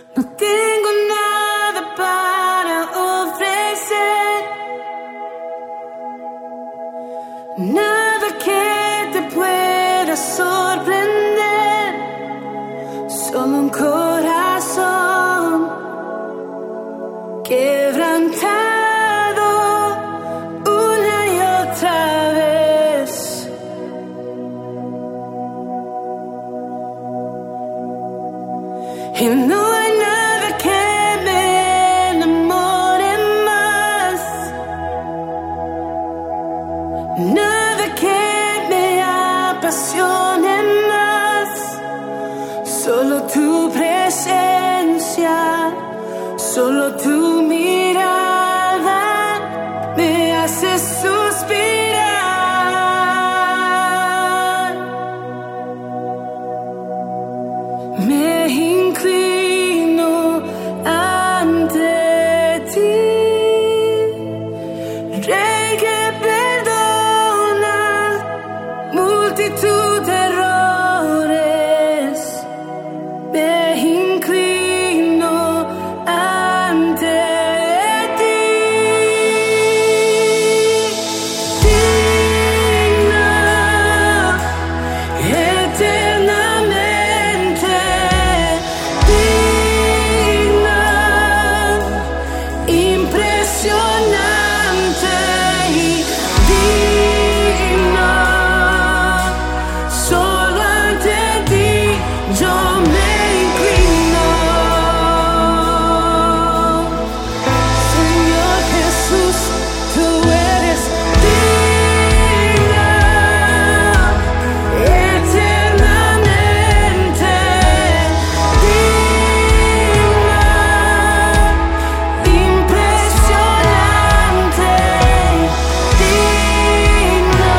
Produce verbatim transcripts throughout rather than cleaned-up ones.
No tengo nada para ofrecer, nada que te pueda sorprender, solo un corazón quebrantado una y otra vez. Y no hay nada que me enamore más, nada que me apasione más, solo tu presencia, solo tu mirada me hace suspirar. Me inclino ante ti, Rey que perdona multitud de errores. Me inclino ante ti, digna eternamente, digna, impresionante y digna. Solo ante ti yo me inclino, Señor Jesús, tú eres digna eternamente, digna, impresionante, digna.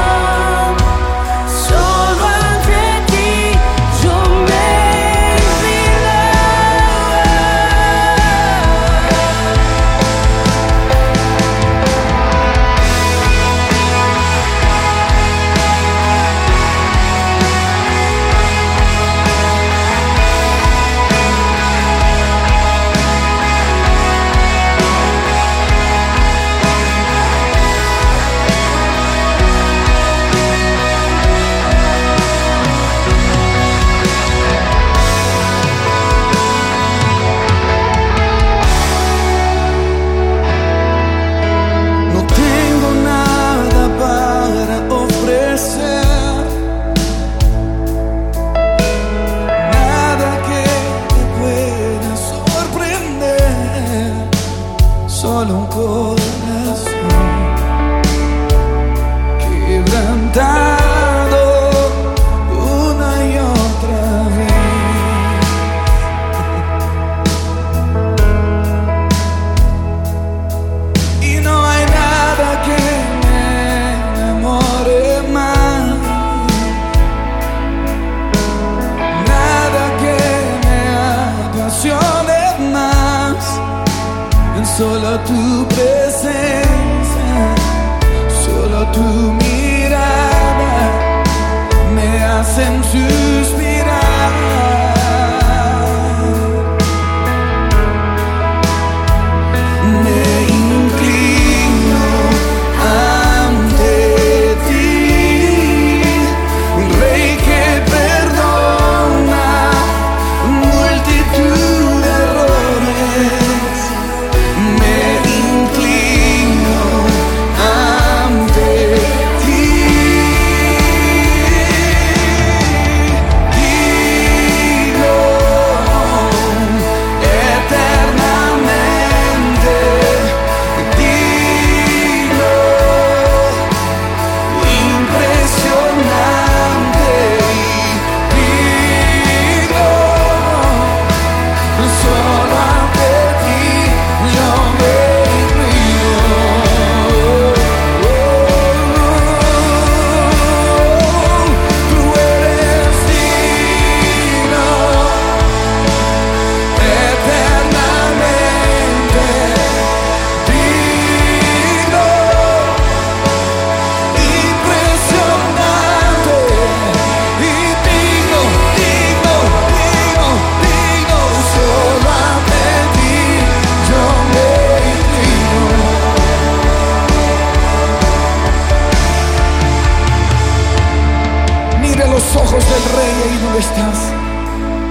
Solo ante ti yo me inclino. No tengo nada para ofrecer, nada que te pueda sorprender, solo un corazón quebrantado una y otra vez. Y no hay nada que me enamore más, nada que me apasione más, solo tu presencia, solo tu mirada me hacen suspirar. Me inclino ante ti, Rey que perdona multitud de errores. Me inclino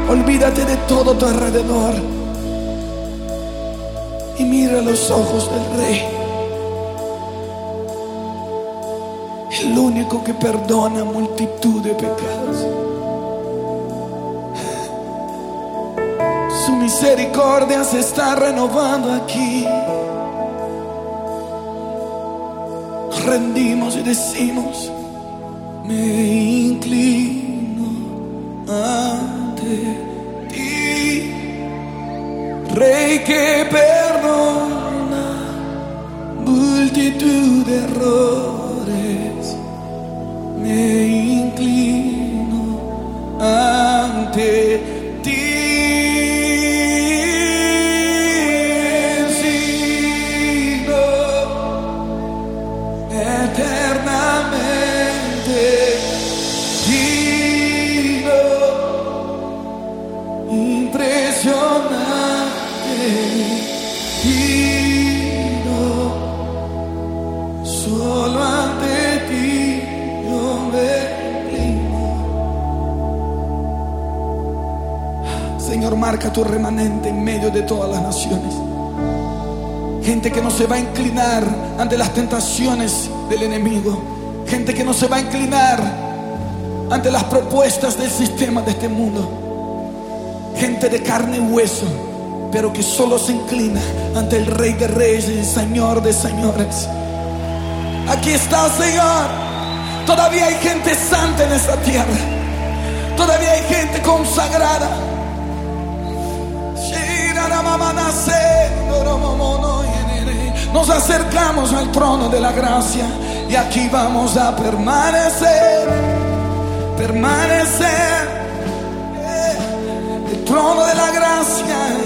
Olvídate de todo tu alrededor y mira los ojos del Rey, el único que perdona multitud de pecados. Su misericordia se está renovando aquí. Nos rendimos y decimos: me inclino ante ti, Rey que perdona multitud de errores. Me inclino ante ti. Solo ante ti yo me inclino. Señor, marca tu remanente en medio de todas las naciones. Gente que no se va a inclinar ante las tentaciones del enemigo. Gente que no se va a inclinar ante las propuestas del sistema de este mundo. Gente de carne y hueso, pero que solo se inclina ante el Rey de Reyes y Señor de Señores. Aquí está, Señor. Todavía hay gente santa en esta tierra. Todavía hay gente consagrada. Nos acercamos al trono de la gracia y aquí vamos a permanecer. Permanecer. El trono de la gracia.